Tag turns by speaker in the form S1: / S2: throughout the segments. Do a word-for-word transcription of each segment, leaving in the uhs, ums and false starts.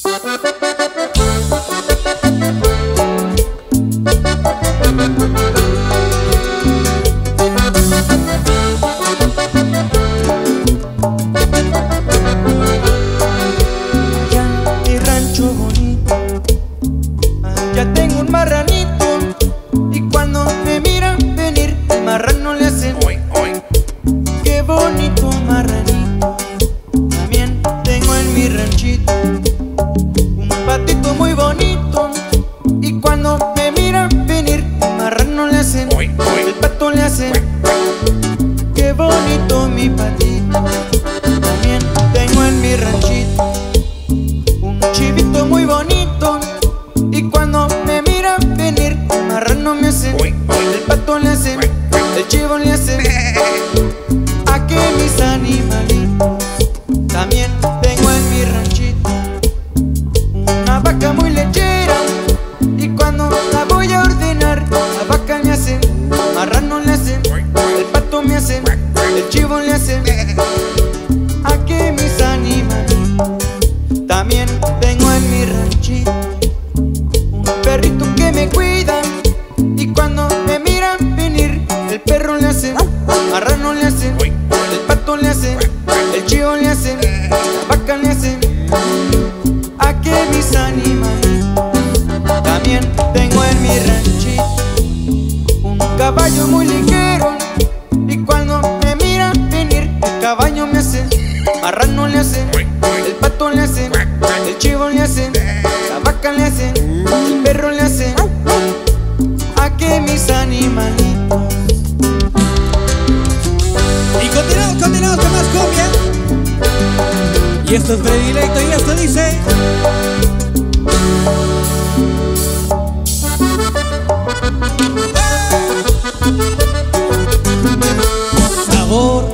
S1: Ya tengo un marranito y cuando me mira venir el marrano le hace oy, oy. Qué bonito marranito. También tengo en mi ranchito un patito muy bonito y cuando me mira venir el marrano le hace oy, oy. El pato le hace qué bonito mi patito. También tengo en mi ranchito un chivito muy bonito y cuando me mira venir el marrano me hace oy, oy. El pato le hace oy, oy. El chivo le hace a que mis animalitos. También tengo en mi ranchito una vaca muy lechera y cuando la voy a ordenar la vaca me hace, marrano le hace, el pato me hace, el chivo le hace a que mis animalitos. También tengo en mi ranchito perrito que me cuida y cuando me mira venir el perro le hace, marrano le hace, el pato le hace, el chivo le hace, la vaca le hace a que mis animalitos. También tengo en mi ranchito un caballo muy ligero y cuando me mira venir el caballo me hace, marrano le hace, el pato le hace, el chivo le hace, la vaca le hace, el perro le hace a que mis animalitos.
S2: Y continuamos, continuamos con más cumbia. Y esto es predilecto y esto dice sabor.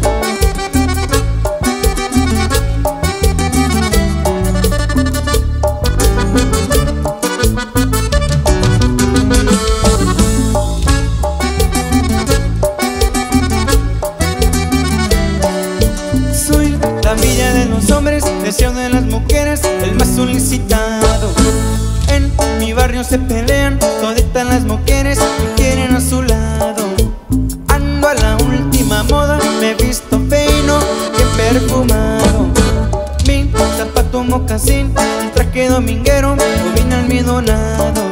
S1: La envidia de los hombres, deseo de las mujeres, el más solicitado. En mi barrio se pelean toditas las mujeres que quieren a su lado. Ando a la última moda, me he visto fino, bien perfumado. Mi zapato mocasín, un traje dominguero, combina almidonado.